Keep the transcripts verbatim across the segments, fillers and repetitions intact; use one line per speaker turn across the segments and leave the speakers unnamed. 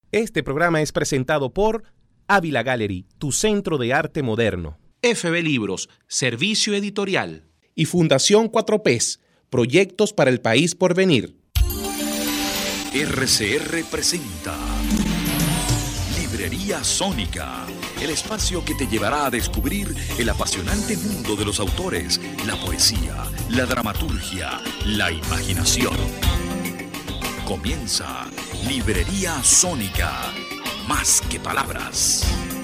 Este programa es presentado por Ávila Gallery, tu centro de arte moderno. F B Libros, servicio editorial. Y Fundación cuatro P's, proyectos para el país por venir.
R C R presenta Librería Sónica, el espacio que te llevará a descubrir el apasionante mundo de los autores, la poesía, la dramaturgia, la imaginación. Comienza Librería Sónica, más que palabras.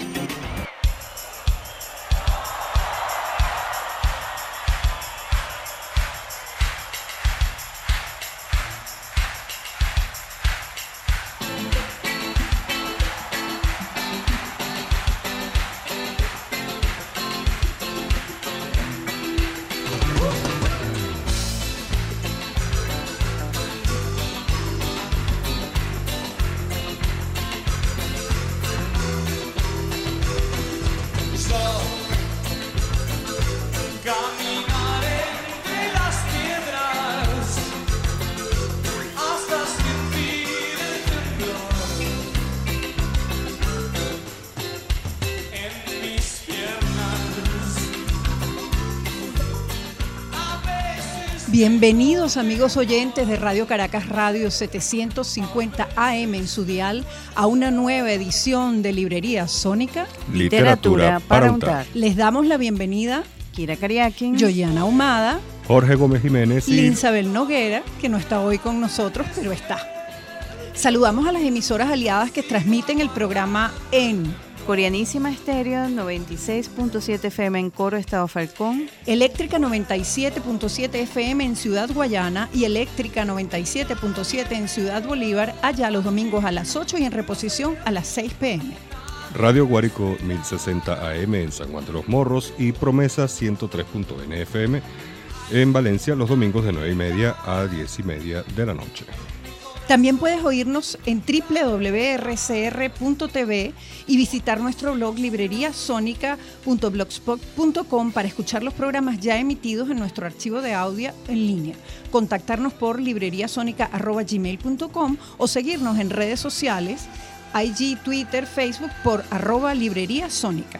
Bienvenidos amigos oyentes de Radio Caracas Radio setecientos cincuenta A M en su dial a una nueva edición de Librería Sónica,
Literatura para untar.
Les damos la bienvenida
Kira Cariaquín,
Joyana Ahumada,
Jorge Gómez Jiménez y
Linsabel Noguera, que no está hoy con nosotros, pero está. Saludamos a las emisoras aliadas que transmiten el programa en
Coreanísima Estéreo noventa y seis punto siete F M en Coro, Estado Falcón,
Eléctrica noventa y siete punto siete F M en Ciudad Guayana y Eléctrica noventa y siete punto siete en Ciudad Bolívar, allá los domingos a las ocho y en reposición a las seis p m
Radio Guárico mil sesenta A M en San Juan de los Morros y Promesa ciento tres punto N F M en Valencia los domingos de nueve y media a diez y media de la noche.
También puedes oírnos en doble u doble u doble u punto r c r punto t v y visitar nuestro blog librería sónica punto blogspot punto com para escuchar los programas ya emitidos en nuestro archivo de audio en línea. Contactarnos por libreriasonica arroba gmail punto com o seguirnos en redes sociales, I G, Twitter, Facebook por arroba librería sónica.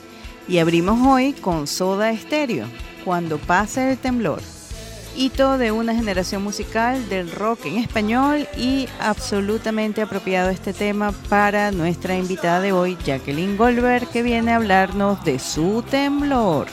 Y abrimos hoy con Soda Stereo, Cuando pase el temblor. Hito de una generación musical del rock en español y absolutamente apropiado este tema para nuestra invitada de hoy, Jacqueline Goldberg, que viene a hablarnos de su temblor.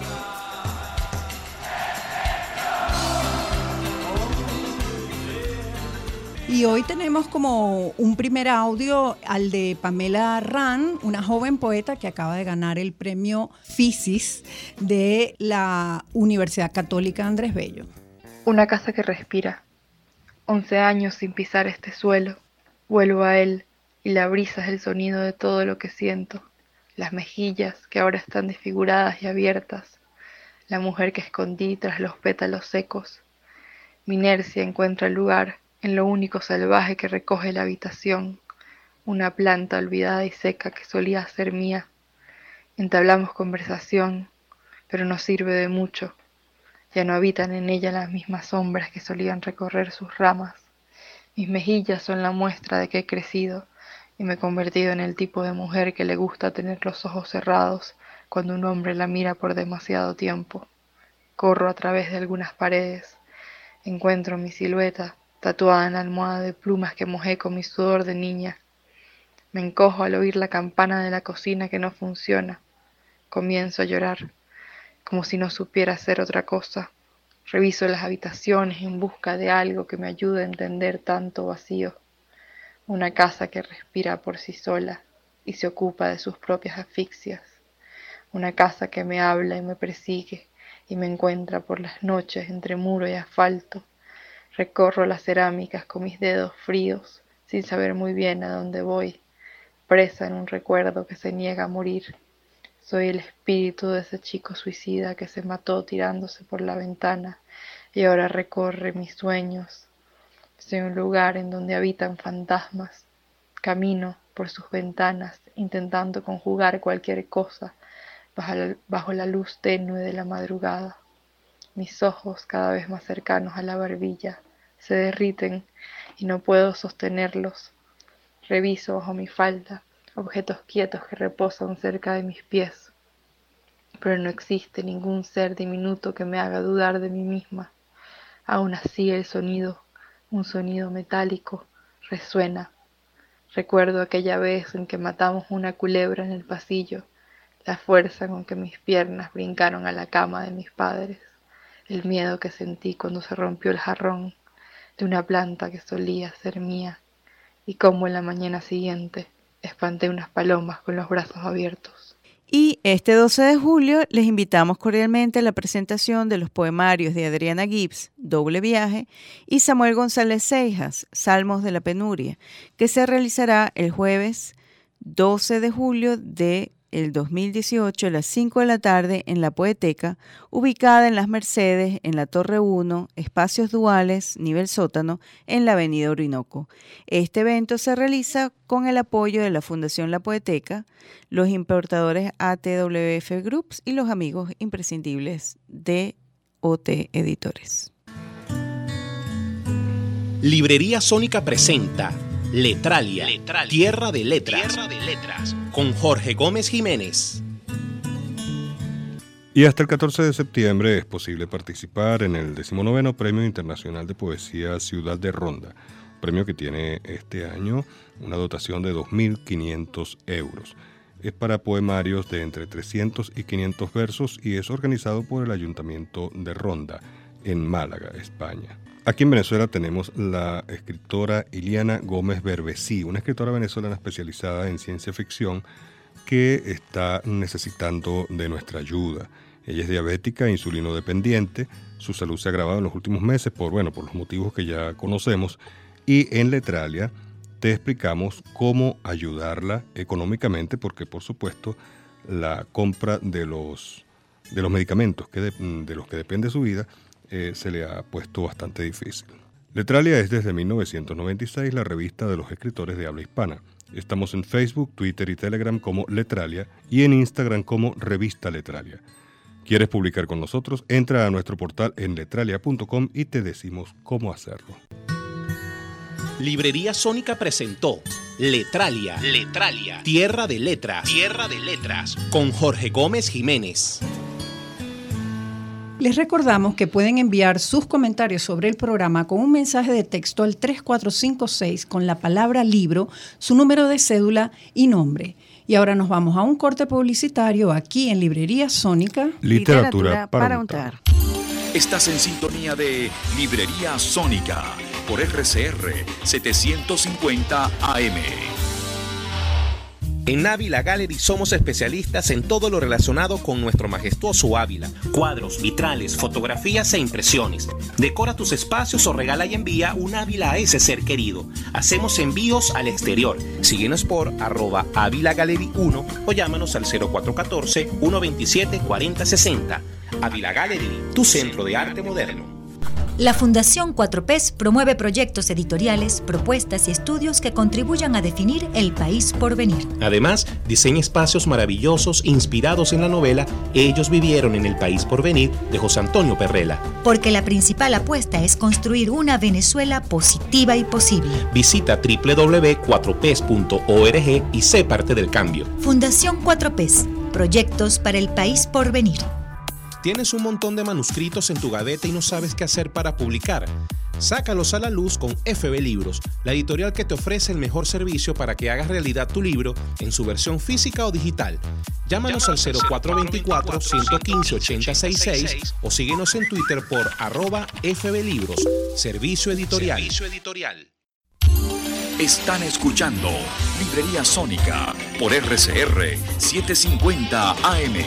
Y hoy tenemos como un primer audio al de Pamela Ran, una joven poeta que acaba de ganar el premio Fisis de la Universidad Católica Andrés Bello.
Una casa que respira. Once años sin pisar este suelo. Vuelvo a él y la brisa es el sonido de todo lo que siento. Las mejillas que ahora están desfiguradas y abiertas. La mujer que escondí tras los pétalos secos. Mi inercia encuentra el lugar en lo único salvaje que recoge la habitación, una planta olvidada y seca que solía ser mía. Entablamos conversación, pero no sirve de mucho. Ya no habitan en ella las mismas sombras que solían recorrer sus ramas. Mis mejillas son la muestra de que he crecido y me he convertido en el tipo de mujer que le gusta tener los ojos cerrados cuando un hombre la mira por demasiado tiempo. Corro a través de algunas paredes, encuentro mi silueta tatuada en la almohada de plumas que mojé con mi sudor de niña. Me encojo al oír la campana de la cocina que no funciona. Comienzo a llorar, como si no supiera hacer otra cosa. Reviso las habitaciones en busca de algo que me ayude a entender tanto vacío. Una casa que respira por sí sola y se ocupa de sus propias asfixias. Una casa que me habla y me persigue y me encuentra por las noches entre muro y asfalto. Recorro las cerámicas con mis dedos fríos, sin saber muy bien a dónde voy, presa en un recuerdo que se niega a morir. Soy el espíritu de ese chico suicida que se mató tirándose por la ventana y ahora recorre mis sueños. Soy un lugar en donde habitan fantasmas. Camino por sus ventanas, intentando conjugar cualquier cosa bajo la, bajo la luz tenue de la madrugada. Mis ojos, cada vez más cercanos a la barbilla, se derriten y no puedo sostenerlos. Reviso bajo mi falda objetos quietos que reposan cerca de mis pies, pero no existe ningún ser diminuto que me haga dudar de mí misma. Aún así el sonido, un sonido metálico, resuena. Recuerdo aquella vez en que matamos una culebra en el pasillo, la fuerza con que mis piernas brincaron a la cama de mis padres, el miedo que sentí cuando se rompió el jarrón de una planta que solía ser mía, y cómo en la mañana siguiente espanté unas palomas con los brazos abiertos.
Y este doce de julio les invitamos cordialmente a la presentación de los poemarios de Adriana Gibbs, Doble Viaje, y Samuel González Seijas, Salmos de la Penuria, que se realizará el jueves doce de julio de el dos mil dieciocho a las cinco de la tarde en la Poeteca, ubicada en Las Mercedes, en la Torre uno, Espacios Duales, nivel sótano, en la Avenida Orinoco. Este evento se realiza con el apoyo de la Fundación La Poeteca, los importadores A T W F Groups y los amigos imprescindibles de O T Editores.
Librería Sónica presenta Letralia, Letralia, Tierra de Letras, Tierra de Letras, con Jorge Gómez Jiménez.
Y hasta el catorce de septiembre es posible participar en el decimonoveno Premio Internacional de Poesía Ciudad de Ronda, premio que tiene este año una dotación de dos mil quinientos euros. Es para poemarios de entre trescientos y quinientos versos y es organizado por el Ayuntamiento de Ronda, en Málaga, España. Aquí en Venezuela tenemos la escritora Iliana Gómez Berbesí, una escritora venezolana especializada en ciencia ficción que está necesitando de nuestra ayuda. Ella es diabética, insulino dependiente, su salud se ha agravado en los últimos meses por, bueno, por los motivos que ya conocemos, y en Letralia te explicamos cómo ayudarla económicamente, porque por supuesto la compra de los, de los medicamentos que de, de los que depende su vida Eh, se le ha puesto bastante difícil. Letralia es desde mil novecientos noventa y seis la revista de los escritores de habla hispana. Estamos en Facebook, Twitter y Telegram como Letralia y en Instagram como Revista Letralia. ¿Quieres publicar con nosotros? Entra a nuestro portal en letralia punto com y te decimos cómo hacerlo.
Librería Sónica presentó Letralia, Letralia, Tierra de Letras, Tierra de Letras, con Jorge Gómez Jiménez.
Les recordamos que pueden enviar sus comentarios sobre el programa con un mensaje de texto al tres cuatro cinco seis con la palabra libro, su número de cédula y nombre. Y ahora nos vamos a un corte publicitario aquí en Librería Sónica.
Literatura, Literatura para, para untar.
Estás en sintonía de Librería Sónica por R C R setecientos cincuenta A M.
En Ávila Gallery somos especialistas en todo lo relacionado con nuestro majestuoso Ávila. Cuadros, vitrales, fotografías e impresiones. Decora tus espacios o regala y envía un Ávila a ese ser querido. Hacemos envíos al exterior. Síguenos por arroba Ávila Gallery uno o llámanos al cero cuatro uno cuatro, uno dos siete, cuatro cero seis cero. Ávila Gallery, tu centro de arte moderno.
La Fundación cuatro P's promueve proyectos editoriales, propuestas y estudios que contribuyan a definir el país por venir.
Además, diseña espacios maravillosos inspirados en la novela Ellos vivieron en el país por venir de José Antonio Perrella.
Porque la principal apuesta es construir una Venezuela positiva y posible.
Visita doble u doble u doble u punto cuatro p punto org y sé parte del cambio.
Fundación cuatro P's, proyectos para el país por venir.
¿Tienes un montón de manuscritos en tu gaveta y no sabes qué hacer para publicar? Sácalos a la luz con F B Libros, la editorial que te ofrece el mejor servicio para que hagas realidad tu libro en su versión física o digital. Llámanos al cero cuatro dos cuatro, uno uno cinco, ocho cero seis seis o síguenos en Twitter por arroba F B Libros, servicio editorial. Servicio editorial.
Están escuchando Librería Sónica por R C R setecientos cincuenta A M.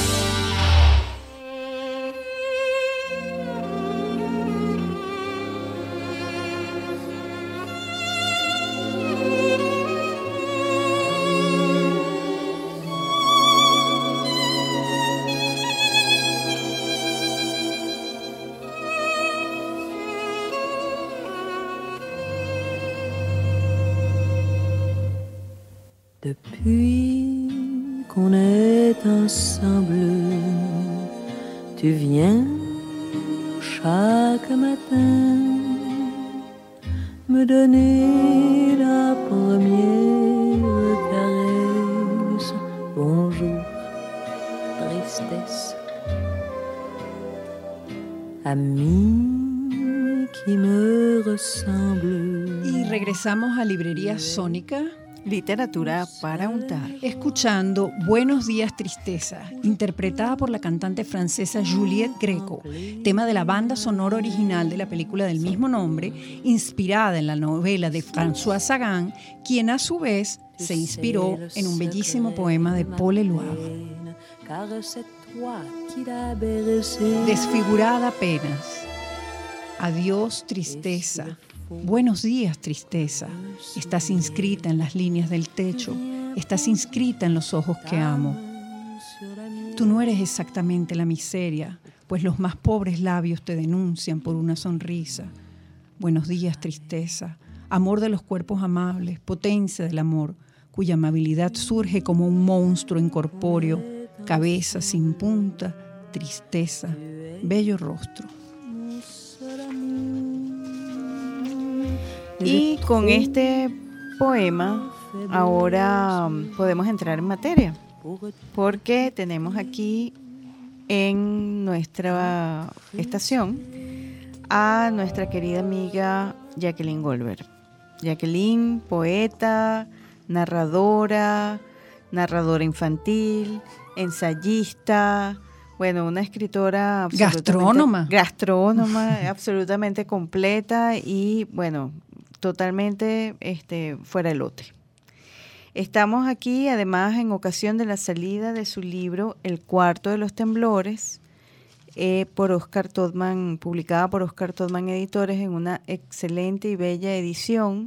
Depuis qu'on est ensemble, tu viens chaque matin me donner la première caresse. Bonjour, tristesse. Ami qui me ressemble.
Y regresamos a Librería Sónica.
Literatura para untar.
Escuchando Buenos días, tristeza, interpretada por la cantante francesa Juliette Greco, tema de la banda sonora original de la película del mismo nombre, inspirada en la novela de François Sagan, quien a su vez se inspiró en un bellísimo poema de Paul Eluard. Desfigurada apenas. Adiós, tristeza. Buenos días, tristeza. Estás inscrita en las líneas del techo. Estás inscrita en los ojos que amo. Tú no eres exactamente la miseria, pues los más pobres labios te denuncian por una sonrisa. Buenos días, tristeza. Amor de los cuerpos amables, potencia del amor, cuya amabilidad surge como un monstruo incorpóreo, cabeza sin punta, tristeza, bello rostro.
Y con este poema ahora podemos entrar en materia, porque tenemos aquí en nuestra estación a nuestra querida amiga Jacqueline Goldberg. Jacqueline, poeta, narradora, narradora infantil, ensayista, bueno, una escritora
gastrónoma,
gastrónoma absolutamente completa y bueno, totalmente este, fuera de lote. Estamos aquí además en ocasión de la salida de su libro El cuarto de los temblores, eh, por Oscar Todman, publicada por Oscar Todman Editores en una excelente y bella edición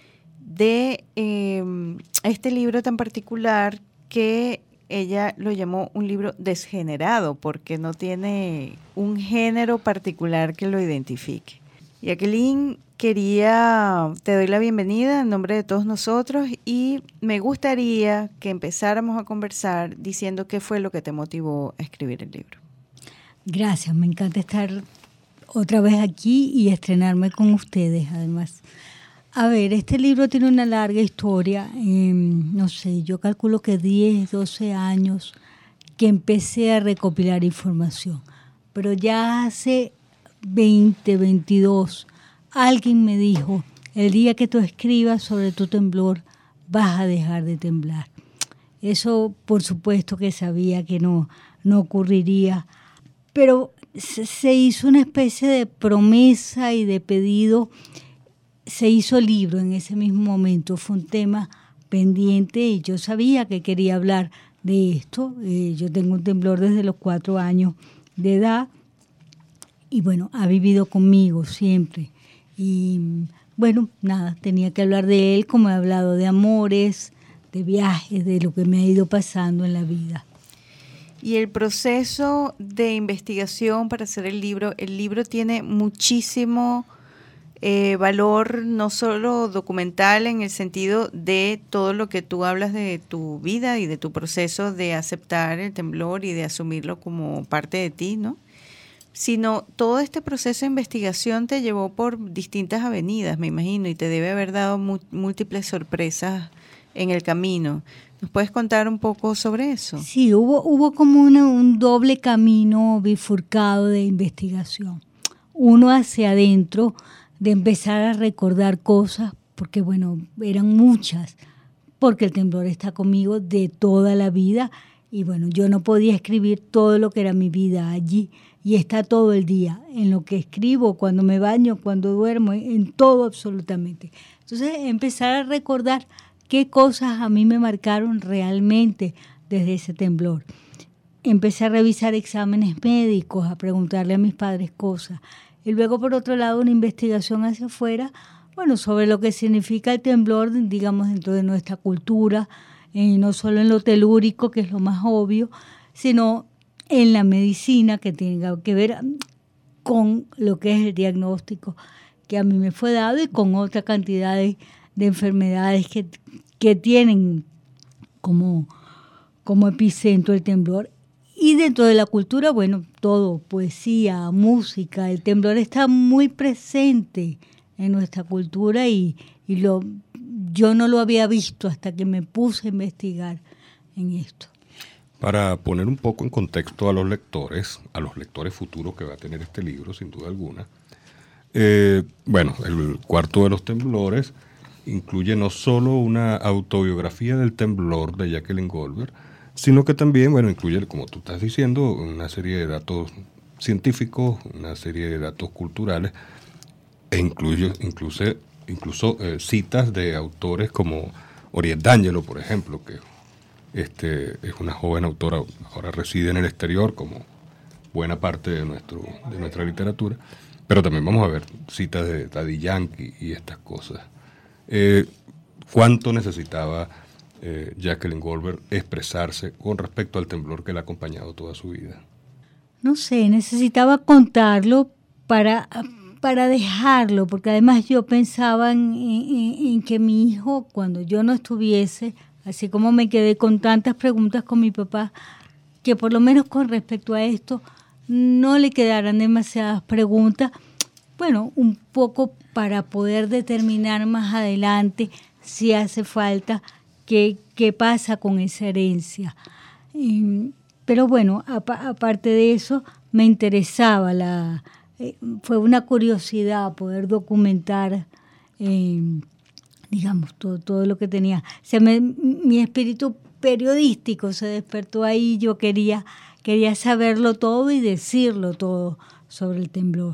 de eh, este libro tan particular que ella lo llamó un libro desgenerado porque no tiene un género particular que lo identifique. Jacqueline, quería, te doy la bienvenida en nombre de todos nosotros y me gustaría que empezáramos a conversar diciendo qué fue lo que te motivó a escribir el libro.
Gracias, me encanta estar otra vez aquí y estrenarme con ustedes además. A ver, este libro tiene una larga historia, eh, no sé, yo calculo que diez, doce años que empecé a recopilar información, pero ya hace veinte, veintidós, alguien me dijo, el día que tú escribas sobre tu temblor, vas a dejar de temblar. Eso, por supuesto que sabía que no, no ocurriría, pero se, se hizo una especie de promesa y de pedido. Se hizo libro en ese mismo momento, fue un tema pendiente y yo sabía que quería hablar de esto. Eh, yo tengo un temblor desde los cuatro años de edad y bueno, ha vivido conmigo siempre. Y bueno, nada, tenía que hablar de él como he hablado de amores, de viajes, de lo que me ha ido pasando en la vida.
Y el proceso de investigación para hacer el libro, el libro tiene muchísimo eh, valor, no solo documental en el sentido de todo lo que tú hablas de tu vida y de tu proceso de aceptar el temblor y de asumirlo como parte de ti, ¿no? Sino todo este proceso de investigación te llevó por distintas avenidas, me imagino, y te debe haber dado mu- múltiples sorpresas en el camino. ¿Nos puedes contar un poco sobre eso?
Sí, hubo, hubo como una, un doble camino bifurcado de investigación. Uno hacia adentro, de empezar a recordar cosas, porque bueno, eran muchas, porque el temblor está conmigo de toda la vida, y bueno, yo no podía escribir todo lo que era mi vida allí, y está todo el día, en lo que escribo, cuando me baño, cuando duermo, en todo absolutamente. Entonces, empezar a recordar qué cosas a mí me marcaron realmente desde ese temblor. Empecé a revisar exámenes médicos, a preguntarle a mis padres cosas. Y luego, por otro lado, una investigación hacia afuera, bueno, sobre lo que significa el temblor, digamos, dentro de nuestra cultura, eh, no solo en lo telúrico, que es lo más obvio, sino en la medicina, que tenga que ver con lo que es el diagnóstico que a mí me fue dado y con otra cantidad de, de enfermedades que, que tienen como, como epicentro el temblor. Y dentro de la cultura, bueno, todo, poesía, música, el temblor está muy presente en nuestra cultura y, y lo, yo no lo había visto hasta que me puse a investigar en esto.
Para poner un poco en contexto a los lectores, a los lectores futuros que va a tener este libro, sin duda alguna, eh, bueno, el Cuarto de los Temblores incluye no solo una autobiografía del temblor de Jacqueline Goldberg, sino que también, bueno, incluye, como tú estás diciendo, una serie de datos científicos, una serie de datos culturales, e incluye, incluso, incluso eh, citas de autores como Oriet D'Angelo, por ejemplo, que este, es una joven autora, ahora reside en el exterior, como buena parte de, nuestro, de nuestra literatura, pero también vamos a ver citas de Daddy Yankee y estas cosas. Eh, ¿Cuánto necesitaba eh, Jacqueline Goldberg expresarse con respecto al temblor que la ha acompañado toda su vida?
No sé, necesitaba contarlo para, para dejarlo, porque además yo pensaba en, en, en que mi hijo, cuando yo no estuviese, así como me quedé con tantas preguntas con mi papá, que por lo menos con respecto a esto no le quedaran demasiadas preguntas, bueno, un poco para poder determinar más adelante si hace falta qué, qué pasa con esa herencia. Eh, pero bueno, apa, aparte de eso, me interesaba, la, eh, fue una curiosidad poder documentar, eh, digamos, todo, todo lo que tenía. O sea, me, mi espíritu periodístico se despertó ahí, yo quería, quería saberlo todo y decirlo todo sobre el temblor.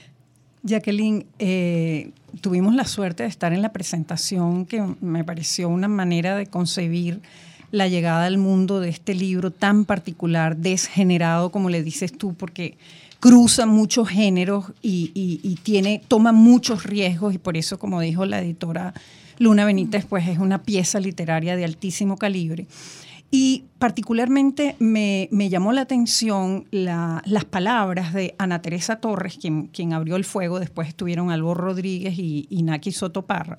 Jacqueline, eh, tuvimos la suerte de estar en la presentación que me pareció una manera de concebir la llegada al mundo de este libro tan particular, desgenerado, como le dices tú, porque cruza muchos géneros y, y, y tiene, toma muchos riesgos y por eso, como dijo la editora Luna Benítez, pues es una pieza literaria de altísimo calibre. Y particularmente me, me llamó la atención la, las palabras de Ana Teresa Torres, quien, quien abrió el fuego, después estuvieron Albor Rodríguez y, y Naki Soto Parra,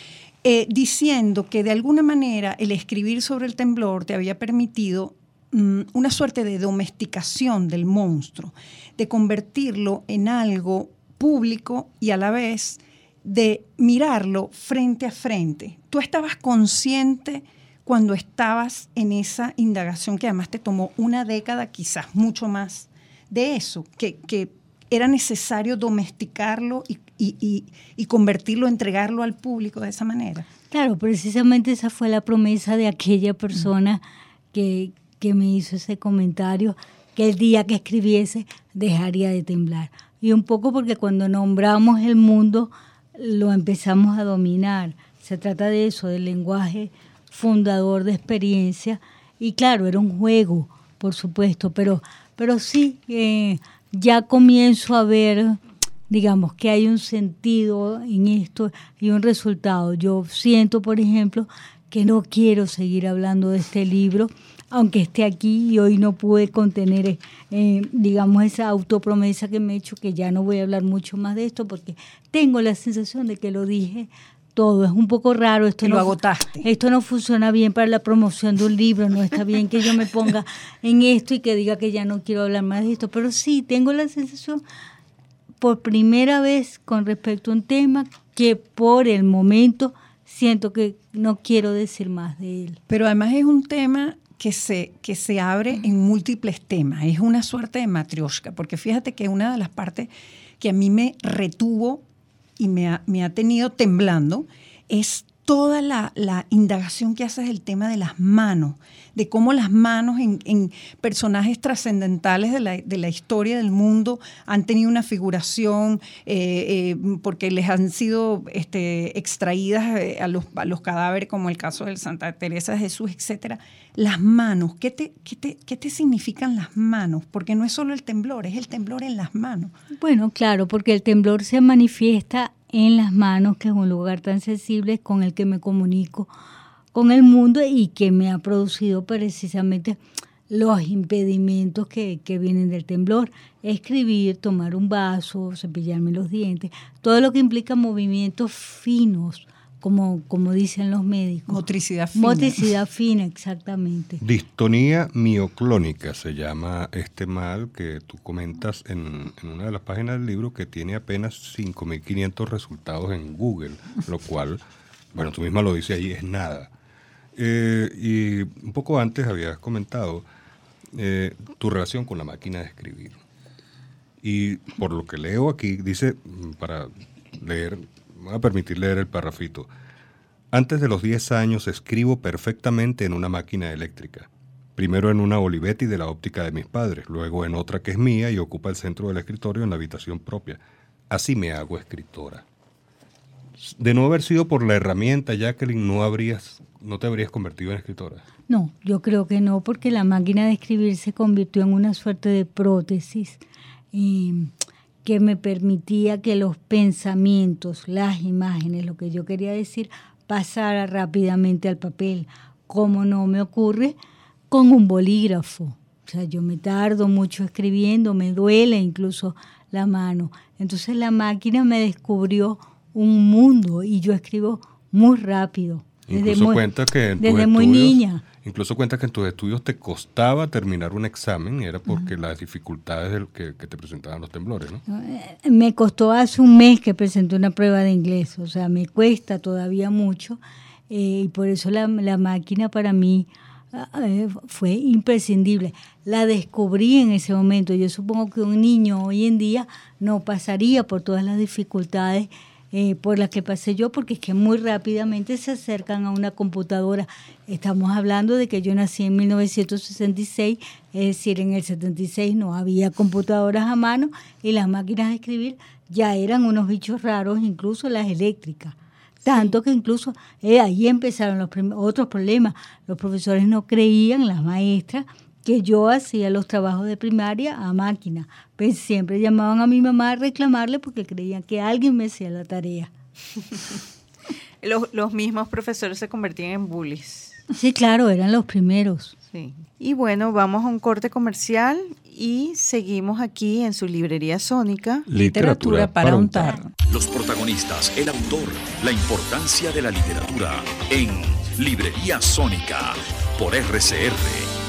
eh, diciendo que de alguna manera el escribir sobre el temblor te había permitido um, una suerte de domesticación del monstruo, de convertirlo en algo público y a la vez de mirarlo frente a frente. Tú estabas consciente cuando estabas en esa indagación que además te tomó una década, quizás mucho más, de eso, que, que era necesario domesticarlo y, y, y, y convertirlo, entregarlo al público de esa manera.
Claro, precisamente esa fue la promesa de aquella persona que, que me hizo ese comentario, que el día que escribiese dejaría de temblar. Y un poco porque cuando nombramos el mundo lo empezamos a dominar. Se trata de eso, del lenguaje fundador de experiencia, y claro, era un juego, por supuesto, pero, pero sí, eh, ya comienzo a ver, digamos, que hay un sentido en esto y un resultado. Yo siento, por ejemplo, que no quiero seguir hablando de este libro, aunque esté aquí y hoy no pude contener, eh, digamos, esa autopromesa que me he hecho, que ya no voy a hablar mucho más de esto, porque tengo la sensación de que lo dije todo. Es un poco raro. Esto
lo
no,
agotaste.
Esto no funciona bien para la promoción de un libro. No está bien que yo me ponga en esto y que diga que ya no quiero hablar más de esto. Pero sí, tengo la sensación, por primera vez con respecto a un tema, que por el momento siento que no quiero decir más de él.
Pero además es un tema que se, que se abre en múltiples temas. Es una suerte de matrioshka, porque fíjate que una de las partes que a mí me retuvo y me ha, me ha tenido temblando es toda la, la indagación que haces del tema de las manos, de cómo las manos en, en personajes trascendentales de la, de la historia del mundo han tenido una figuración eh, eh, porque les han sido este, extraídas eh, a, los, a los cadáveres, como el caso de Santa Teresa de Jesús, etcétera. Las manos, ¿qué te, qué te, qué te significan las manos? Porque no es solo el temblor, es el temblor en las manos.
Bueno, claro, porque el temblor se manifiesta en las manos, que es un lugar tan sensible con el que me comunico con el mundo y que me ha producido precisamente los impedimentos que, que vienen del temblor. Escribir, tomar un vaso, cepillarme los dientes, todo lo que implica movimientos finos como, como dicen los médicos.
Motricidad fina.
Motricidad fina, exactamente.
Distonía mioclónica se llama este mal que tú comentas en, en una de las páginas del libro, que tiene apenas cinco mil quinientos resultados en Google, lo cual, bueno, tú misma lo dices ahí, es nada. Eh, y un poco antes habías comentado eh, tu relación con la máquina de escribir. Y por lo que leo aquí, dice, para leer, me voy a permitir leer el parrafito. Antes de los diez años escribo perfectamente en una máquina eléctrica. Primero en una Olivetti de la óptica de mis padres, luego en otra que es mía y ocupa el centro del escritorio en la habitación propia. Así me hago escritora. De no haber sido por la herramienta, Jacqueline, no habrías, no te habrías convertido en escritora.
No, yo creo que no, porque la máquina de escribir se convirtió en una suerte de prótesis eh, que me permitía que los pensamientos, las imágenes, lo que yo quería decir, pasara rápidamente al papel, como no me ocurre con un bolígrafo. O sea, yo me tardo mucho escribiendo, me duele incluso la mano. Entonces la máquina me descubrió un mundo y yo escribo muy rápido.
Incluso
desde muy,
cuenta que en
desde
tus
muy
estudios,
niña.
Incluso cuenta que en tus estudios te costaba terminar un examen, era porque uh-huh. las dificultades del que, que te presentaban los temblores, ¿no?
Me costó hace un mes que presenté una prueba de inglés, o sea, me cuesta todavía mucho eh, y por eso la, la máquina para mí eh, fue imprescindible. La descubrí en ese momento. Yo supongo que un niño hoy en día no pasaría por todas las dificultades Eh, por las que pasé yo, porque es que muy rápidamente se acercan a una computadora. Estamos hablando de que yo nací en mil novecientos sesenta y seis, es decir, en el setenta y seis no había computadoras a mano y las máquinas de escribir ya eran unos bichos raros, incluso las eléctricas. Tanto sí. que incluso eh, ahí empezaron los prim- otros problemas. Los profesores no creían, las maestras, que yo hacía los trabajos de primaria a máquina. Pues siempre llamaban a mi mamá a reclamarle porque creían que alguien me hacía la tarea.
los, los mismos profesores se convertían en bullies.
Sí, claro, eran los primeros.
Sí. Y bueno, vamos a un corte comercial y seguimos aquí en su librería sónica.
Literatura para untar.
Los protagonistas, el autor, la importancia de la literatura en Librería Sónica por R C R.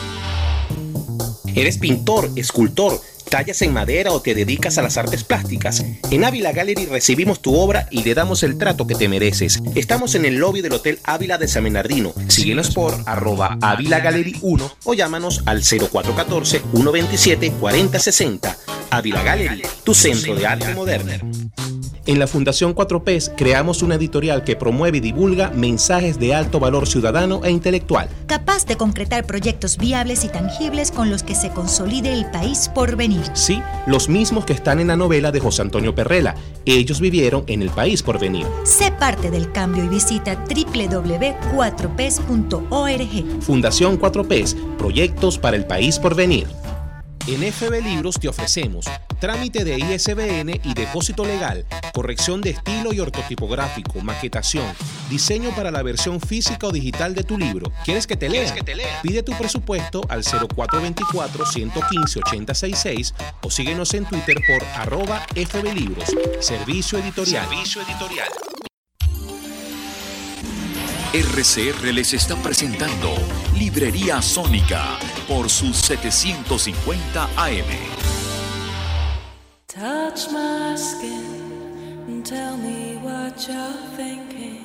¿Eres pintor, escultor, tallas en madera o te dedicas a las artes plásticas? En Ávila Gallery recibimos tu obra y le damos el trato que te mereces. Estamos en el lobby del Hotel Ávila de San Bernardino. Síguenos por arroba Ávila Gallery uno o llámanos al cero cuatro uno cuatro, uno dos siete, cuatro cero seis cero. Ávila Gallery, tu centro de arte moderno. En la Fundación cuatro P creamos una editorial que promueve y divulga mensajes de alto valor ciudadano e intelectual,
capaz de concretar proyectos viables y tangibles con los que se consolide el país por venir.
Sí, los mismos que están en la novela de José Antonio Perrella. Ellos vivieron en el país por venir.
Sé parte del cambio y visita doble u doble u doble u punto cuatro p punto org.
Fundación cuatro P, proyectos para el país por venir. En F B Libros te ofrecemos trámite de I S B N y depósito legal, corrección de estilo y ortotipográfico, maquetación, diseño para la versión física o digital de tu libro. ¿Quieres que te lea? Que te lea? Pide tu presupuesto al cero cuatro dos cuatro, uno uno cinco, ocho cero seis seis o síguenos en Twitter por arroba F B Libros. Servicio editorial. Servicio editorial.
R C R les está presentando Librería Sónica por sus setecientos cincuenta A M.
Touch my skin and tell me what you're thinking.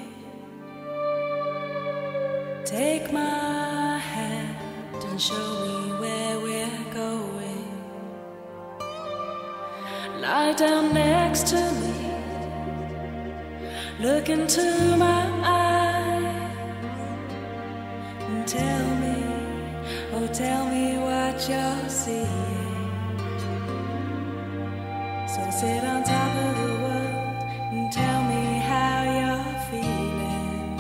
Take my hand and show me where we're going. Lie down next to me, look into my eyes, and tell me, oh tell me what you're seeing. So sit on top of the world and tell me how you're feeling.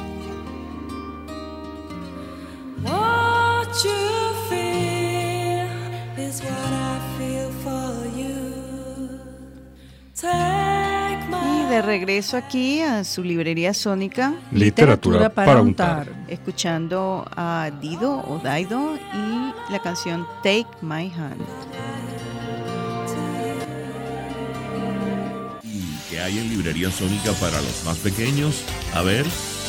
What you feel is what I feel for you. Take my...
Y de regreso aquí a su librería sónica.
Literatura para, para untar.
Escuchando a Dido o Daido y la canción Take My Hand.
¿Qué hay en Librería Sónica para los más pequeños? A ver,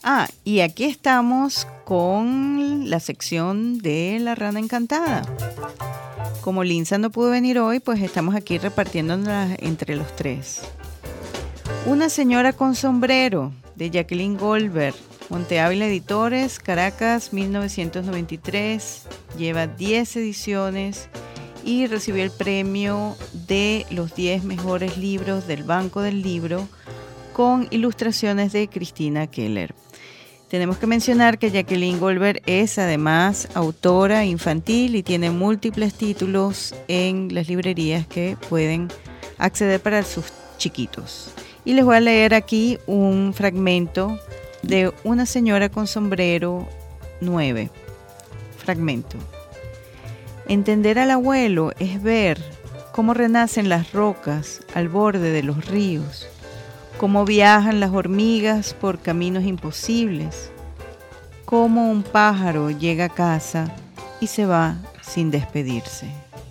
Ah, y aquí estamos con la sección de La Rana Encantada. Como Linza no pudo venir hoy, pues estamos aquí repartiéndolas entre los tres. Una señora con sombrero, de Jacqueline Goldberg. Monte Ávila Editores, Caracas, mil novecientos noventa y tres. Lleva diez ediciones y recibió el premio de los diez mejores libros del Banco del Libro con ilustraciones de Cristina Keller. Tenemos que mencionar que Jacqueline Goldberg es además autora infantil y tiene múltiples títulos en las librerías que pueden acceder para sus chiquitos. Y les voy a leer aquí un fragmento de Una señora con sombrero nueve. Fragmento. Entender al abuelo es ver cómo renacen las rocas al borde de los ríos, cómo viajan las hormigas por caminos imposibles, cómo un pájaro llega a casa y se va sin despedirse.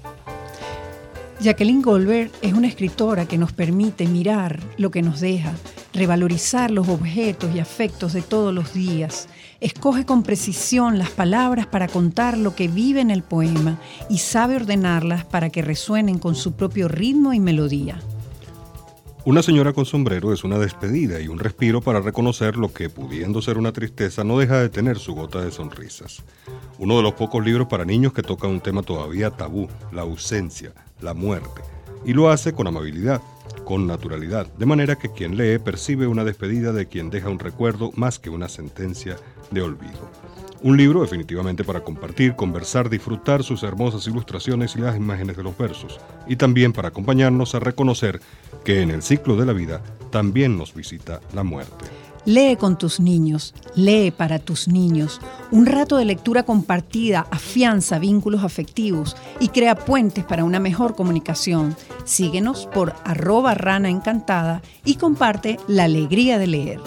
Jacqueline Goldberg es una escritora que nos permite mirar lo que nos deja, revalorizar los objetos y afectos de todos los días. Escoge con precisión las palabras para contar lo que vive en el poema y sabe ordenarlas para que resuenen con su propio ritmo y melodía.
Una señora con sombrero es una despedida y un respiro para reconocer lo que, pudiendo ser una tristeza, no deja de tener su gota de sonrisas. Uno de los pocos libros para niños que toca un tema todavía tabú, la ausencia, la muerte, y lo hace con amabilidad, con naturalidad, de manera que quien lee percibe una despedida de quien deja un recuerdo más que una sentencia de olvido. Un libro definitivamente para compartir, conversar, disfrutar sus hermosas ilustraciones y las imágenes de los versos, y también para acompañarnos a reconocer que en el ciclo de la vida también nos visita la muerte.
Lee con tus niños, lee para tus niños. Un rato de lectura compartida afianza vínculos afectivos y crea puentes para una mejor comunicación. Síguenos por arroba rana encantada y comparte la alegría de leer.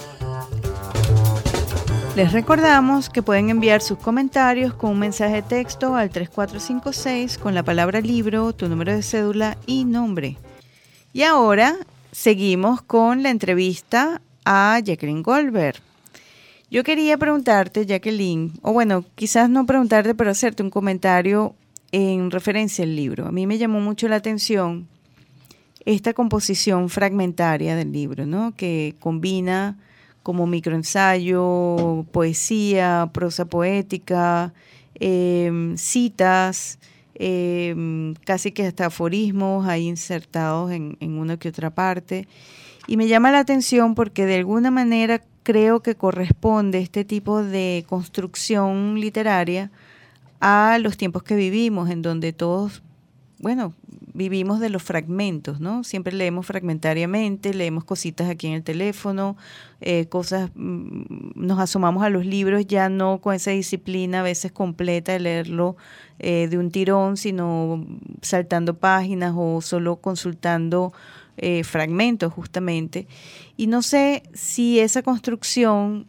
Les recordamos que pueden enviar sus comentarios con un mensaje de texto al tres cuatro cinco seis con la palabra libro, tu número de cédula y nombre. Y ahora seguimos con la entrevista a Jacqueline Goldberg. Yo quería preguntarte, Jacqueline, o bueno, quizás no preguntarte, pero hacerte un comentario en referencia al libro. A mí me llamó mucho la atención esta composición fragmentaria del libro, ¿no? Que combina como microensayo, poesía, prosa poética, eh, citas, eh, casi que hasta aforismos ahí insertados en, en una que otra parte. Y me llama la atención porque de alguna manera creo que corresponde este tipo de construcción literaria a los tiempos que vivimos, en donde todos, bueno, vivimos de los fragmentos, ¿no? Siempre leemos fragmentariamente, leemos cositas aquí en el teléfono, eh, cosas, mmm, nos asomamos a los libros ya no con esa disciplina a veces completa de leerlo eh, de un tirón, sino saltando páginas o solo consultando eh, fragmentos justamente. Y no sé si esa construcción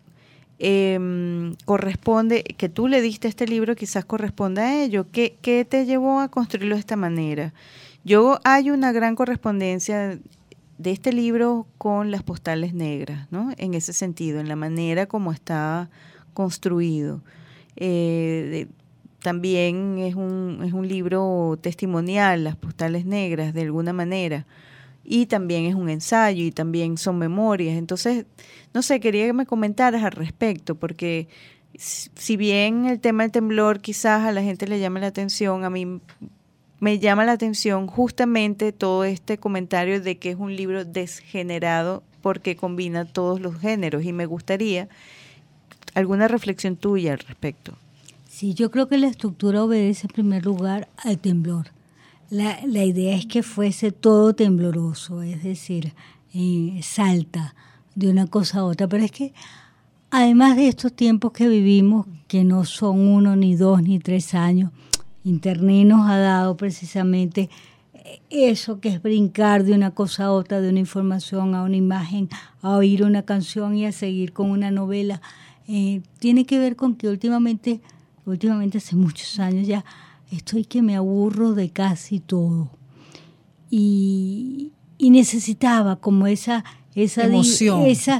Eh, corresponde, que tú le diste a este libro, quizás corresponda a ello. ¿Qué, qué te llevó a construirlo de esta manera? Yo hay una gran correspondencia de este libro con las postales negras, ¿no? En ese sentido, en la manera como está construido. Eh, de, también es un, es un libro testimonial, las postales negras, de alguna manera. Y también es un ensayo y también son memorias. Entonces, no sé, quería que me comentaras al respecto, porque si bien el tema del temblor quizás a la gente le llama la atención, a mí me llama la atención justamente todo este comentario de que es un libro desgenerado porque combina todos los géneros, y me gustaría alguna reflexión tuya al respecto.
Sí, yo creo que la estructura obedece en primer lugar al temblor. La, la idea es que fuese todo tembloroso, es decir, eh, salta de una cosa a otra. Pero es que además de estos tiempos que vivimos, que no son uno, ni dos, ni tres años, Internet nos ha dado precisamente eso que es brincar de una cosa a otra, de una información a una imagen, a oír una canción y a seguir con una novela. Eh, tiene que ver con que últimamente, últimamente hace muchos años ya, estoy que me aburro de casi todo. Y, y necesitaba como esa, esa
emoción.
Di, esa,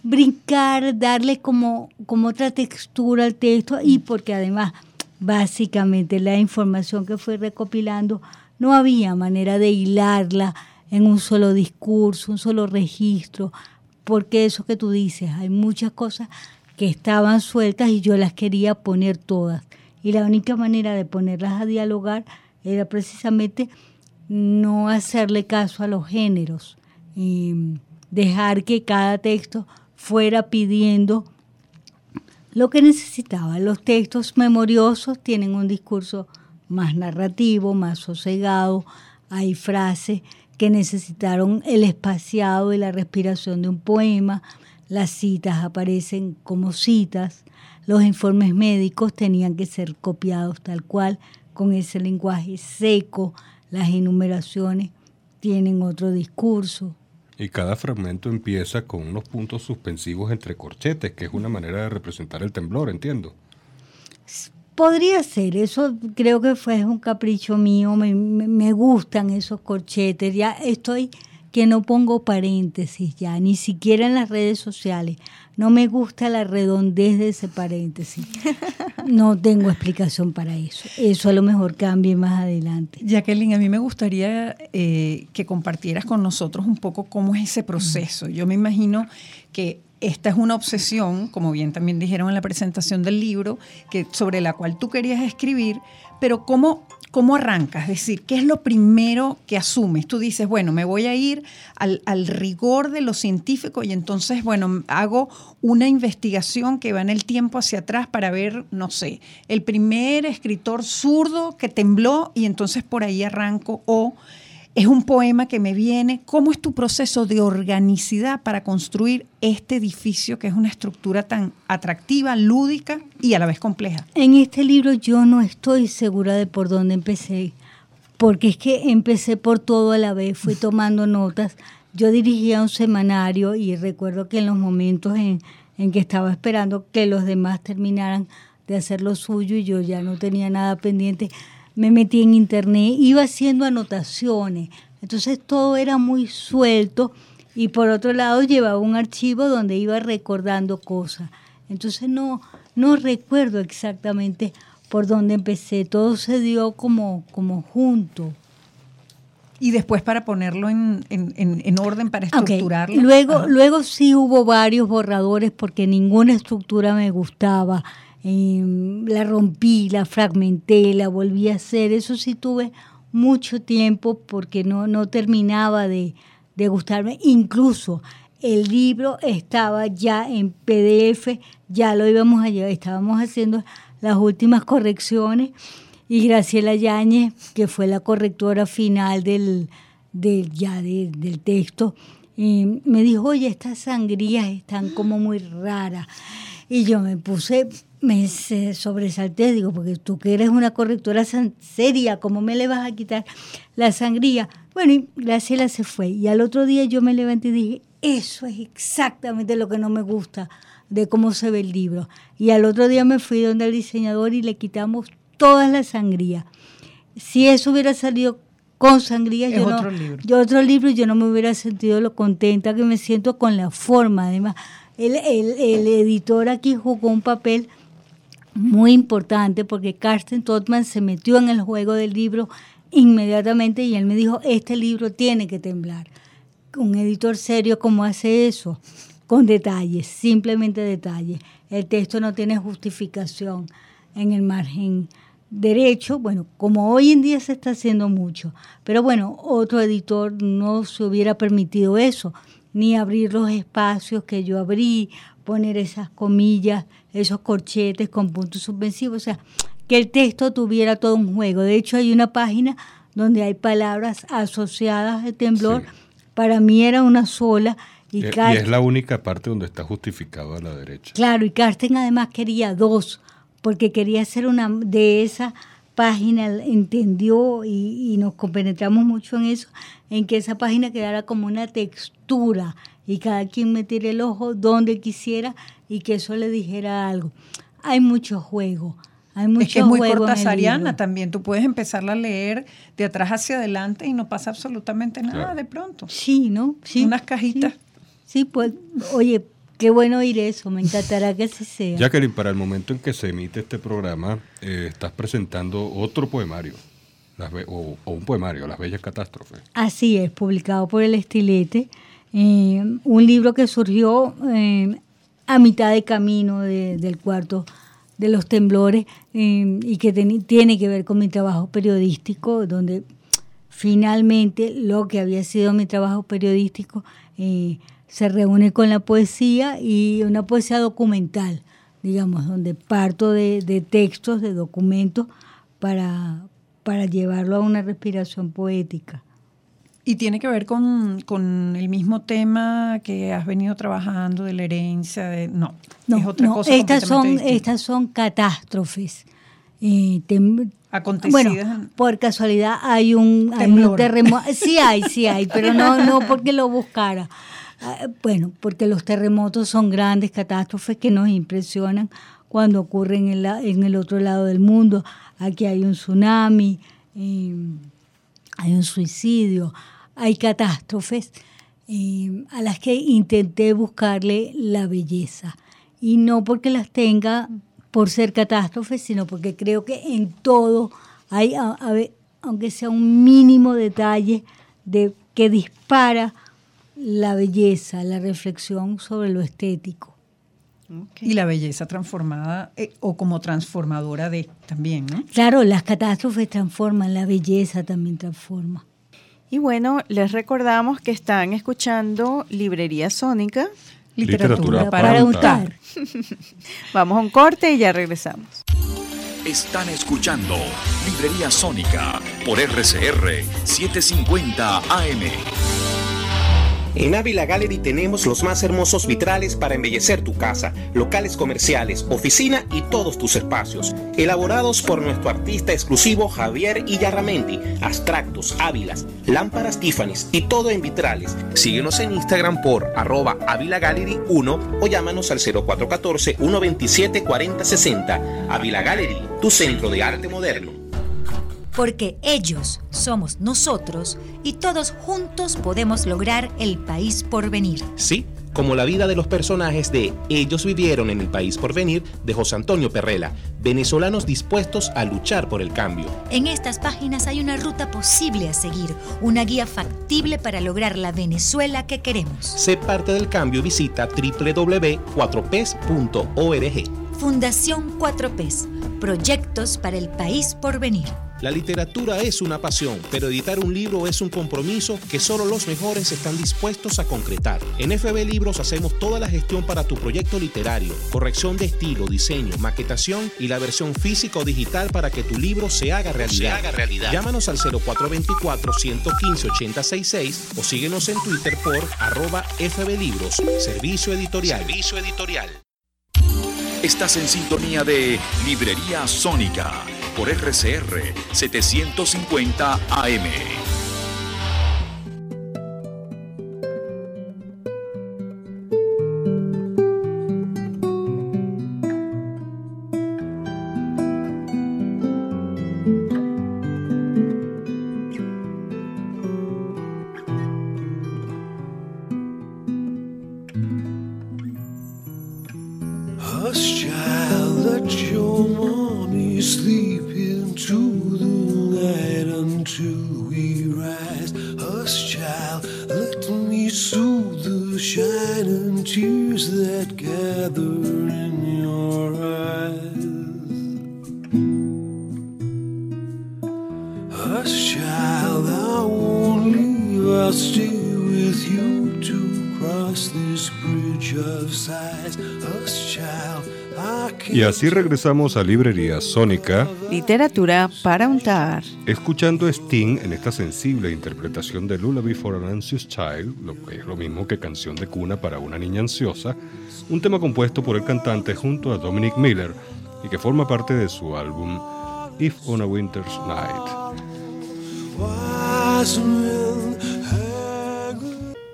brincar, darle como, como otra textura al texto y porque además básicamente la información que fui recopilando no había manera de hilarla en un solo discurso, un solo registro, porque eso que tú dices, hay muchas cosas que estaban sueltas y yo las quería poner todas. Y la única manera de ponerlas a dialogar era precisamente no hacerle caso a los géneros, y dejar que cada texto fuera pidiendo lo que necesitaba. Los textos memoriosos tienen un discurso más narrativo, más sosegado. Hay frases que necesitaron el espaciado y la respiración de un poema. Las citas aparecen como citas. Los informes médicos tenían que ser copiados tal cual, con ese lenguaje seco. Las enumeraciones tienen otro discurso.
Y cada fragmento empieza con unos puntos suspensivos entre corchetes, que es una manera de representar el temblor, entiendo.
Podría ser, eso creo que fue un capricho mío, me, me, me gustan esos corchetes, ya estoy que no pongo paréntesis ya, ni siquiera en las redes sociales, no me gusta la redondez de ese paréntesis, no tengo explicación para eso, eso a lo mejor cambie más adelante.
Jacqueline, a mí me gustaría eh, que compartieras con nosotros un poco cómo es ese proceso. Yo me imagino que esta es una obsesión, como bien también dijeron en la presentación del libro, que sobre la cual tú querías escribir, pero ¿cómo, cómo arrancas? Es decir, ¿qué es lo primero que asumes? Tú dices, bueno, me voy a ir al, al rigor de lo científico y entonces, bueno, hago una investigación que va en el tiempo hacia atrás para ver, no sé, el primer escritor zurdo que tembló y entonces por ahí arranco, o es un poema que me viene. ¿Cómo es tu proceso de organicidad para construir este edificio que es una estructura tan atractiva, lúdica y a la vez compleja?
En este libro yo no estoy segura de por dónde empecé, porque es que empecé por todo a la vez, fui tomando notas. Yo dirigía un semanario y recuerdo que en los momentos en, en que estaba esperando que los demás terminaran de hacer lo suyo y yo ya no tenía nada pendiente, me metí en internet, iba haciendo anotaciones, entonces todo era muy suelto y por otro lado llevaba un archivo donde iba recordando cosas. Entonces no, no recuerdo exactamente por dónde empecé, todo se dio como, como junto.
Y después para ponerlo en, en, en, en orden, para estructurarlo.
Okay. Luego, luego sí hubo varios borradores porque ninguna estructura me gustaba. Eh, la rompí, la fragmenté, la volví a hacer. Eso sí tuve mucho tiempo porque no, no terminaba de, de gustarme. Incluso el libro estaba ya en P D F, ya lo íbamos a llevar, estábamos haciendo las últimas correcciones y Graciela Yáñez, que fue la correctora final del, del, ya de, del texto, eh, me dijo, oye, estas sangrías están como muy raras. Y yo me puse, me sobresalté, digo, porque tú que eres una correctora seria, ¿cómo me le vas a quitar la sangría? Bueno, y Graciela se fue. Y al otro día yo me levanté y dije, eso es exactamente lo que no me gusta de cómo se ve el libro. Y al otro día me fui donde el diseñador y le quitamos toda la sangría. Si eso hubiera salido con sangría,
es
yo
otro
no,
libro.
yo otro libro, yo no me hubiera sentido lo contenta que me siento con la forma, además. El, el, el editor aquí jugó un papel muy importante porque Carsten Todman se metió en el juego del libro inmediatamente y él me dijo, este libro tiene que temblar. Un editor serio, ¿cómo hace eso? Con detalles, simplemente detalles. El texto no tiene justificación en el margen derecho, bueno, como hoy en día se está haciendo mucho. Pero bueno, otro editor no se hubiera permitido eso, ni abrir los espacios que yo abrí, poner esas comillas, esos corchetes con puntos suspensivos, o sea, que el texto tuviera todo un juego. De hecho, hay una página donde hay palabras asociadas al temblor, sí. Para mí era una sola. Y,
y,
Carsten,
y es la única parte donde está justificado a la derecha.
Claro, y Carsten además quería dos, porque quería hacer una de esa página, entendió y, y nos compenetramos mucho en eso, en que esa página quedara como una textura y cada quien metiera el ojo donde quisiera y que eso le dijera algo. Hay mucho juego. Hay mucho
es que es muy
juego
cortasariana también. Tú puedes empezarla a leer de atrás hacia adelante y no pasa absolutamente nada, claro. De pronto.
Sí, ¿no? Sí,
unas cajitas.
Sí, sí, pues, oye, Qué bueno oír eso, me encantará que así sea.
Jacqueline, para el momento en que se emite este programa, eh, estás presentando otro poemario, las be- o, o un poemario, Las Bellas Catástrofes.
Así es, publicado por El Estilete, eh, un libro que surgió eh, a mitad de camino de- del cuarto de los temblores eh, y que ten- tiene que ver con mi trabajo periodístico, donde finalmente lo que había sido mi trabajo periodístico eh, se reúne con la poesía, y una poesía documental, digamos, donde parto de, de textos, de documentos, para, para llevarlo a una respiración poética.
Y tiene que ver con, con el mismo tema que has venido trabajando de la herencia. De, no,
No,
es otra
no,
cosa
estas son,
completamente distinta.
estas son catástrofes. Eh, tem-
Acontecidas.
Bueno, por casualidad hay un, hay un
Temblor.
terremoto. Sí hay, sí hay, pero no, no porque lo buscara. Ah, Bueno, porque los terremotos son grandes catástrofes que nos impresionan cuando ocurren en, la- en el otro lado del mundo. Aquí hay un tsunami, eh, hay un suicidio, hay catástrofes eh, a las que intenté buscarle la belleza. Y no porque las tenga por ser catástrofes, sino porque creo que en todo hay, a- a ver, aunque sea un mínimo detalle de que dispara la belleza, la reflexión sobre lo estético.
Y la belleza transformada eh, o como transformadora de también, ¿no?
Claro, las catástrofes transforman, la belleza también transforma.
Y bueno, les recordamos que están escuchando Librería Sónica.
Literatura
para,
para
untar.
Vamos a un corte y ya regresamos.
Están escuchando Librería Sónica por R C R setecientos cincuenta A M.
En Ávila Gallery tenemos los más hermosos vitrales para embellecer tu casa, locales comerciales, oficina y todos tus espacios. Elaborados por nuestro artista exclusivo Javier Illarramendi. Abstractos, ávilas, lámparas Tiffany's y todo en vitrales. Síguenos en Instagram por arroba Ávila Gallery uno o llámanos al cero cuatro uno cuatro, uno dos siete, cuatro cero seis cero. Ávila Gallery, tu centro de arte moderno.
Porque ellos somos nosotros y todos juntos podemos lograr el país por venir.
Sí, como la vida de los personajes de Ellos vivieron en el país por venir de José Antonio Perrela, venezolanos dispuestos a luchar por el cambio.
En estas páginas hay una ruta posible a seguir, una guía factible para lograr la Venezuela que queremos.
Sé parte del cambio y visita doble u doble u doble u punto cuatro p e s punto org.
Fundación cuatro P E S, proyectos para el país por venir.
La literatura es una pasión, pero editar un libro es un compromiso que solo los mejores están dispuestos a concretar. En F B Libros hacemos toda la gestión para tu proyecto literario, corrección de estilo, diseño, maquetación y la versión física o digital para que tu libro se haga realidad. Se haga realidad. Llámanos al cero cuatro dos cuatro, uno uno cinco, ocho cero seis seis o síguenos en Twitter por arroba F B Libros, Servicio Editorial. Servicio Editorial.
Estás en sintonía de Librería Sónica por R C R setecientos cincuenta A M.
Hush, child, let your mommy sleep into the night until we rise. Hush, child, let me soothe the shining tears that gather in your eyes. Hush, child, I won't leave, I'll stay with you to cross this bridge of sighs. Hush, child, I can't.
Y así regresamos a Librería Sónica,
Literatura para untar.
escuchando a Sting en esta sensible interpretación de Lullaby for an Anxious Child, lo que es lo mismo que canción de cuna para una niña ansiosa, un tema compuesto por el cantante junto a Dominic Miller y que forma parte de su álbum If on a Winter's Night.
Wise men hang.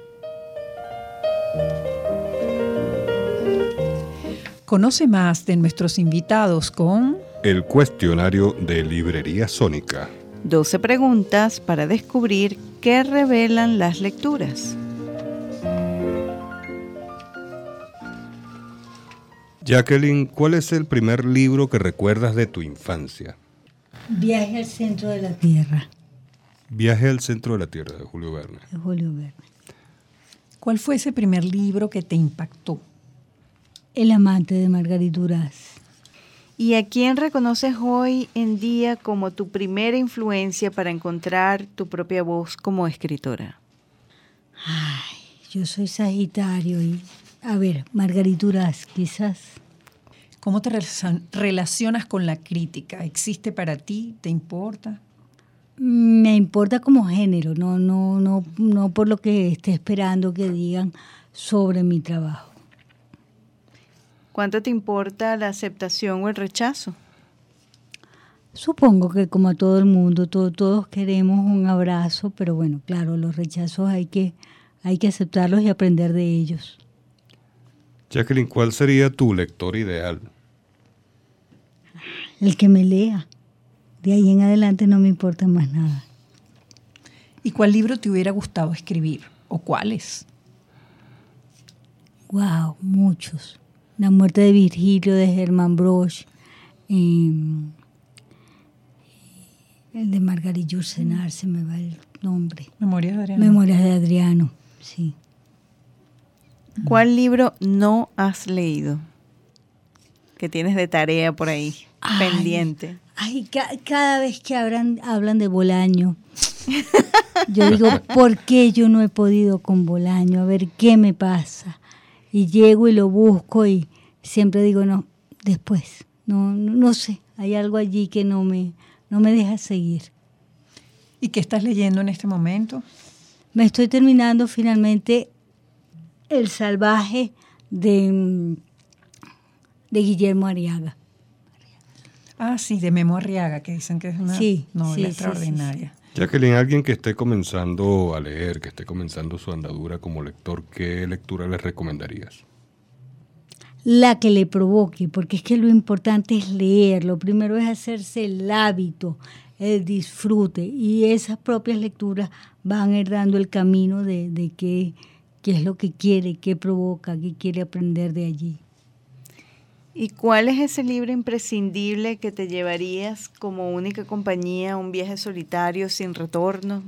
Conoce más de nuestros invitados con
El cuestionario de Librería Sónica.
doce preguntas para descubrir qué revelan las lecturas.
Jacqueline, ¿cuál es el primer libro que recuerdas de tu infancia?
Viaje al centro de la Tierra.
Viaje al centro de la Tierra, de Julio Verne.
De Julio Verne.
¿Cuál fue ese primer libro que te impactó?
El amante de Margarita Duras.
¿Y a quién reconoces hoy en día como tu primera influencia para encontrar tu propia voz como escritora?
Ay, yo soy Sagitario y, a ver, Margarita Duras, quizás.
¿Cómo te relacionas con la crítica? ¿Existe para ti? ¿Te importa?
Me importa como género, no, no, no, no por lo que esté esperando que digan sobre mi trabajo.
¿Cuánto te importa la aceptación o el rechazo?
Supongo que como a todo el mundo, todo, todos queremos un abrazo, pero bueno, claro, los rechazos hay que, hay que aceptarlos y aprender de ellos.
Jacqueline, ¿cuál sería tu lector ideal?
El que me lea. De ahí en adelante no me importa más nada.
¿Y cuál libro te hubiera gustado escribir? ¿O cuáles?
Wow, muchos. La muerte de Virgilio, de Germán Broch, eh, el de Marguerite Yourcenar, se me va el nombre.
Memorias de Adriano.
Memorias de Adriano, sí.
¿Cuál libro no has leído? Que tienes de tarea por ahí,
ay,
pendiente.
Ay, ca- cada vez que hablan, hablan de Bolaño, yo digo, ¿por qué yo no he podido con Bolaño? A ver, ¿qué me pasa? Y llego y lo busco y siempre digo, no, después. No, no, no sé, hay algo allí que no me, no me deja seguir.
¿Y qué estás leyendo en este momento?
Me estoy terminando finalmente El salvaje de, de Guillermo Arriaga.
Ah, sí, de Memo Arriaga, que dicen que es una
sí,
novela
sí,
extraordinaria.
Sí, sí.
Jacqueline, alguien que esté comenzando a leer, que esté comenzando su andadura como lector, ¿qué lectura le recomendarías?
La que le provoque, porque es que lo importante es leer, lo primero es hacerse el hábito, el disfrute, y esas propias lecturas van a ir dando el camino de, de qué, qué es lo que quiere, qué provoca, qué quiere aprender de allí.
¿Y cuál es ese libro imprescindible que te llevarías como única compañía a un viaje solitario sin retorno?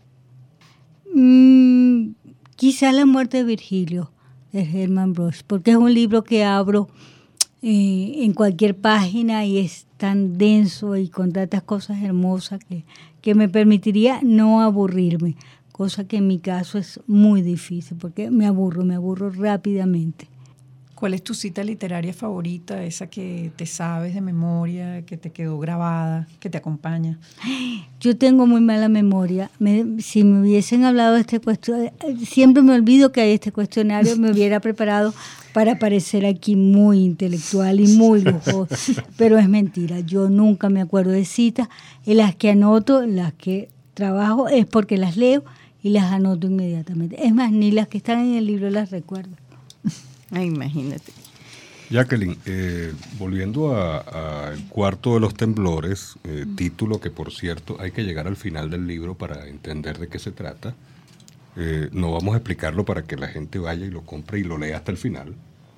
Mm, quizá La muerte de Virgilio, de Germán Broch, porque es un libro que abro eh, en cualquier página y es tan denso y con tantas cosas hermosas que, que me permitiría no aburrirme, cosa que en mi caso es muy difícil, porque me aburro, me aburro rápidamente.
¿Cuál es tu cita literaria favorita, esa que te sabes de memoria, que te quedó grabada, que te acompaña?
Yo tengo muy mala memoria. Me, si me hubiesen hablado de este cuestionario, siempre me olvido que hay este cuestionario, me hubiera preparado para parecer aquí muy intelectual y muy lujoso, pero es mentira. Yo nunca me acuerdo de citas, y las que anoto, las que trabajo, es porque las leo y las anoto inmediatamente. Es más, ni las que están en el libro las recuerdo.
Ay, imagínate.
Jacqueline, eh, volviendo al cuarto de los temblores, eh, título que por cierto hay que llegar al final del libro para entender de qué se trata. Eh, no vamos a explicarlo para que la gente vaya y lo compre y lo lea hasta el final.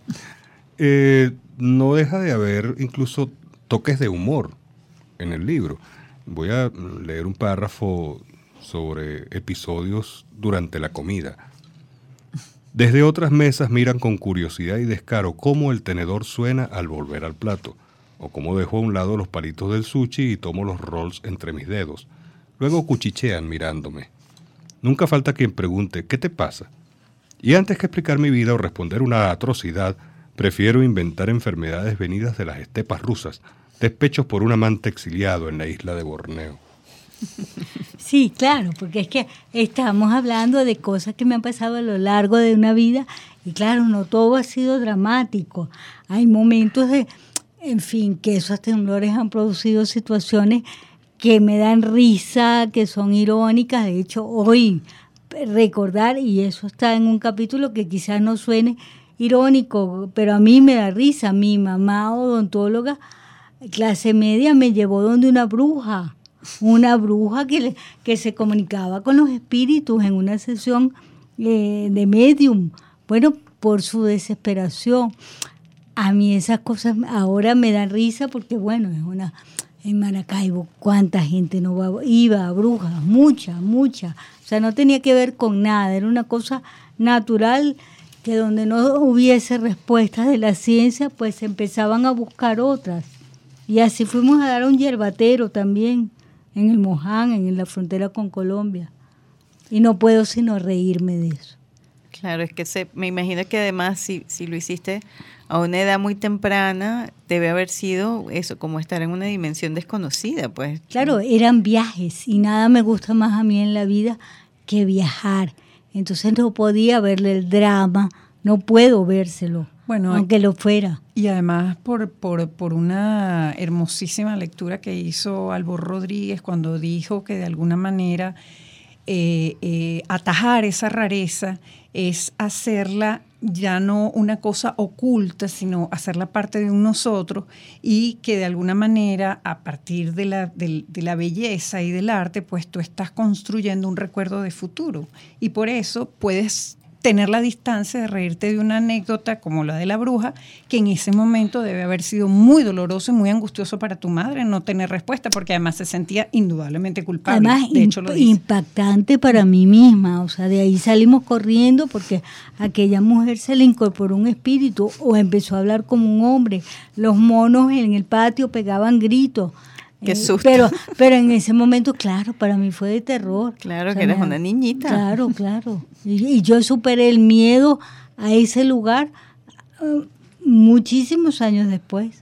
Eh, no deja de haber incluso toques de humor en el libro. Voy a leer un párrafo sobre episodios durante la comida. Desde otras mesas miran con curiosidad y descaro cómo el tenedor suena al volver al plato, o cómo dejo a un lado los palitos del sushi y tomo los rolls entre mis dedos. Luego cuchichean mirándome. Nunca falta quien pregunte, ¿qué te pasa? Y antes que explicar mi vida o responder una atrocidad, prefiero inventar enfermedades venidas de las estepas rusas, despechos por un amante exiliado en la isla de Borneo.
Sí, claro, porque es que estamos hablando de cosas que me han pasado a lo largo de una vida y claro, no todo ha sido dramático. Hay momentos de, en fin, que esos temblores han producido situaciones que me dan risa, que son irónicas. De hecho, hoy recordar, y eso está en un capítulo que quizás no suene irónico, pero a mí me da risa. Mi mamá, odontóloga, clase media, me llevó donde una bruja. Una bruja que, le, que se comunicaba con los espíritus en una sesión eh, de medium, bueno, por su desesperación. a mí esas cosas ahora me dan risa porque, bueno, es una... En Maracaibo, ¿cuánta gente no va, iba a Brujas? Mucha, mucha. O sea, no tenía que ver con nada, era una cosa natural que donde no hubiese respuestas de la ciencia, pues empezaban a buscar otras. Y así fuimos a dar a un yerbatero también, en el Moján, en la frontera con Colombia. Y no puedo sino reírme de eso.
Claro, es que se, me imagino que además si, si lo hiciste a una edad muy temprana, debe haber sido eso, como estar en una dimensión desconocida, pues.
Claro, eran viajes y nada me gusta más a mí en la vida que viajar. Entonces no podía verle el drama, no puedo vérselo, bueno, aunque lo fuera.
Y además por, por, por una hermosísima lectura que hizo Albor Rodríguez cuando dijo que de alguna manera eh, eh, atajar esa rareza es hacerla ya no una cosa oculta, sino hacerla parte de un nosotros, y que de alguna manera a partir de la, de, de la belleza y del arte, pues tú estás construyendo un recuerdo de futuro, y por eso puedes tener la distancia de reírte de una anécdota como la de la bruja, que en ese momento debe haber sido muy doloroso y muy angustioso para tu madre no tener respuesta, porque además se sentía indudablemente culpable.
Además,
de hecho,
imp-
lo dice.
impactante para mí misma, o sea, de ahí salimos corriendo porque a aquella mujer se le incorporó un espíritu o empezó a hablar como un hombre. Los monos en el patio pegaban gritos.
Qué
Eh,
susto.
Pero, pero en ese momento, claro, para mí fue de terror.
Claro,
O sea,
que eres
me-
una niñita.
Claro, claro. Y, y yo superé el miedo a ese lugar eh, muchísimos años después.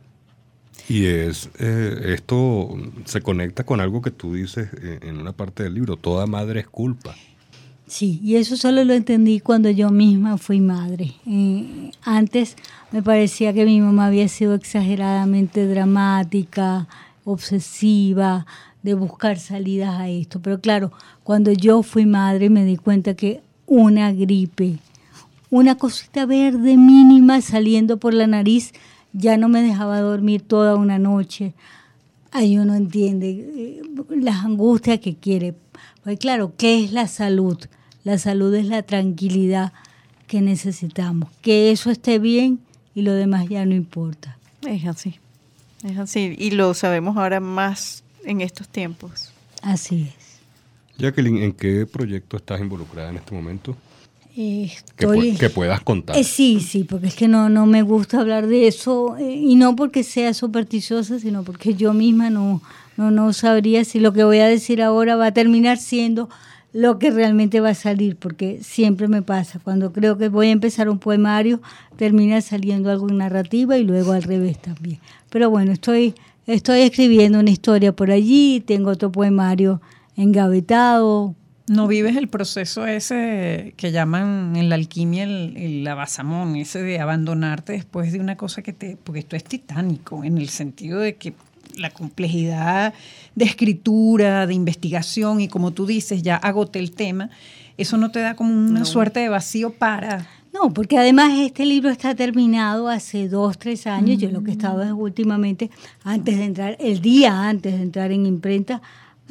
Y es eh, esto se conecta con algo que tú dices eh, en una parte del libro, toda madre es culpa.
Sí, y eso solo lo entendí cuando yo misma fui madre. Eh, antes me parecía que mi mamá había sido exageradamente dramática, obsesiva, de buscar salidas a esto. Pero claro, cuando yo fui madre me di cuenta que una gripe, una cosita verde mínima saliendo por la nariz, ya no me dejaba dormir toda una noche. Ahí uno entiende eh, las angustias que quiere. Pues claro, ¿qué es la salud? La salud es la tranquilidad que necesitamos. Que eso esté bien y lo demás ya no importa.
Es así, es así. Y lo sabemos ahora más en estos tiempos.
Así es.
Jacqueline, ¿en qué proyecto estás involucrada en este momento?
Eh,
Que,
estoy-
pu- que puedas contar.
Eh, sí, sí, porque es que no, no me gusta hablar de eso, eh, y no porque sea supersticiosa, sino porque yo misma no, no, no sabría si lo que voy a decir ahora va a terminar siendo lo que realmente va a salir, porque siempre me pasa, cuando creo que voy a empezar un poemario, termina saliendo algo en narrativa y luego al revés también. Pero bueno, estoy, estoy escribiendo una historia por allí, tengo otro poemario engavetado.
¿No vives el proceso ese que llaman en la alquimia el, el abasamón, ese de abandonarte después de una cosa que te... Porque esto es titánico, en el sentido de que la complejidad de escritura, de investigación, y como tú dices, ya agoté el tema, eso no te da como una
No.
suerte de vacío para...
No, porque además este libro está terminado hace dos, tres años. Yo lo que estaba es últimamente, antes de entrar, el día antes de entrar en imprenta,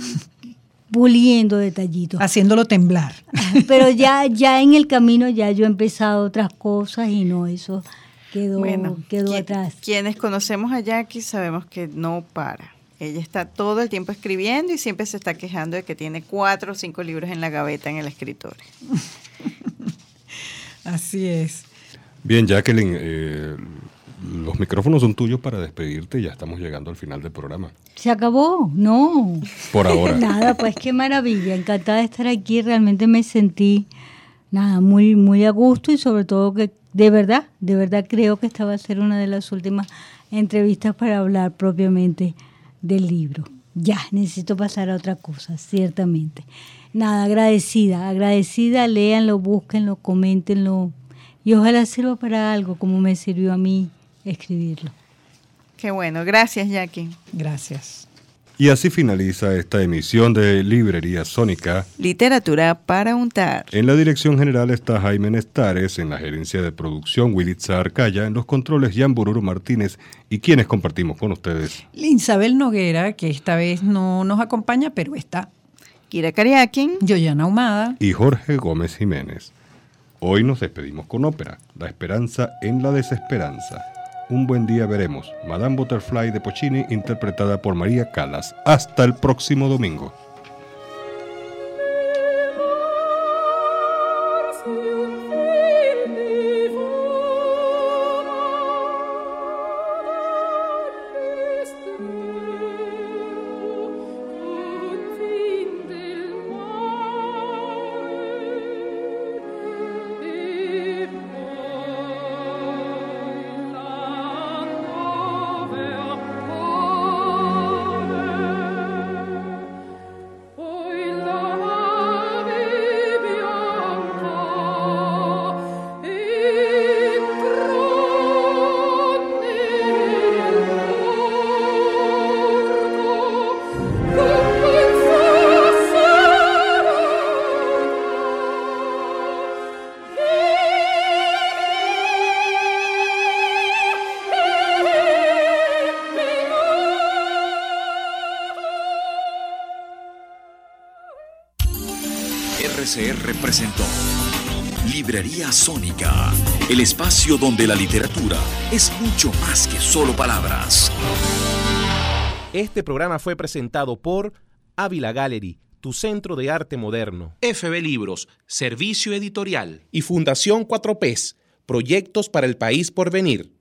puliendo detallitos.
Haciéndolo temblar.
Pero ya, ya en el camino ya yo he empezado otras cosas y no, eso quedó,
Bueno,
quedó
qui-
atrás.
Quienes conocemos a Jackie sabemos que no para. Ella está todo el tiempo escribiendo y siempre se está quejando de que tiene cuatro o cinco libros en la gaveta en el escritorio.
Así es.
Bien, Jacqueline, eh, los micrófonos son tuyos para despedirte. Ya estamos llegando al final del programa.
¿Se acabó? No.
Por ahora.
Nada, pues qué maravilla. Encantada de estar aquí. Realmente me sentí, nada, muy, muy a gusto, y sobre todo que de verdad, de verdad creo que esta va a ser una de las últimas entrevistas para hablar propiamente del libro. Ya, necesito pasar a otra cosa, ciertamente. Nada, agradecida, agradecida, léanlo, búsquenlo, coméntenlo, y ojalá sirva para algo como me sirvió a mí escribirlo.
Qué bueno, gracias Jackie.
Gracias.
Y así finaliza esta emisión de Librería Sónica.
Literatura para untar.
En la dirección general está Jaime Nestares, en la gerencia de producción Wilitza Arcaya, en los controles Jan Bururu Martínez, y quienes compartimos con ustedes.
Linsabel Noguera, que esta vez no nos acompaña, pero está.
Kira Kariakin.
Yoyana Ahumada.
Y Jorge Gómez Jiménez. Hoy nos despedimos con ópera, La esperanza en la desesperanza. Un buen día veremos. Madame Butterfly de Puccini, interpretada por María Callas. Hasta el próximo domingo.
R C R presentó Librería Sónica, el espacio donde la literatura es mucho más que solo palabras.
Este programa fue presentado por Ávila Gallery, tu centro de arte moderno, F B Libros, servicio editorial, y Fundación cuatro P, proyectos para el país por venir.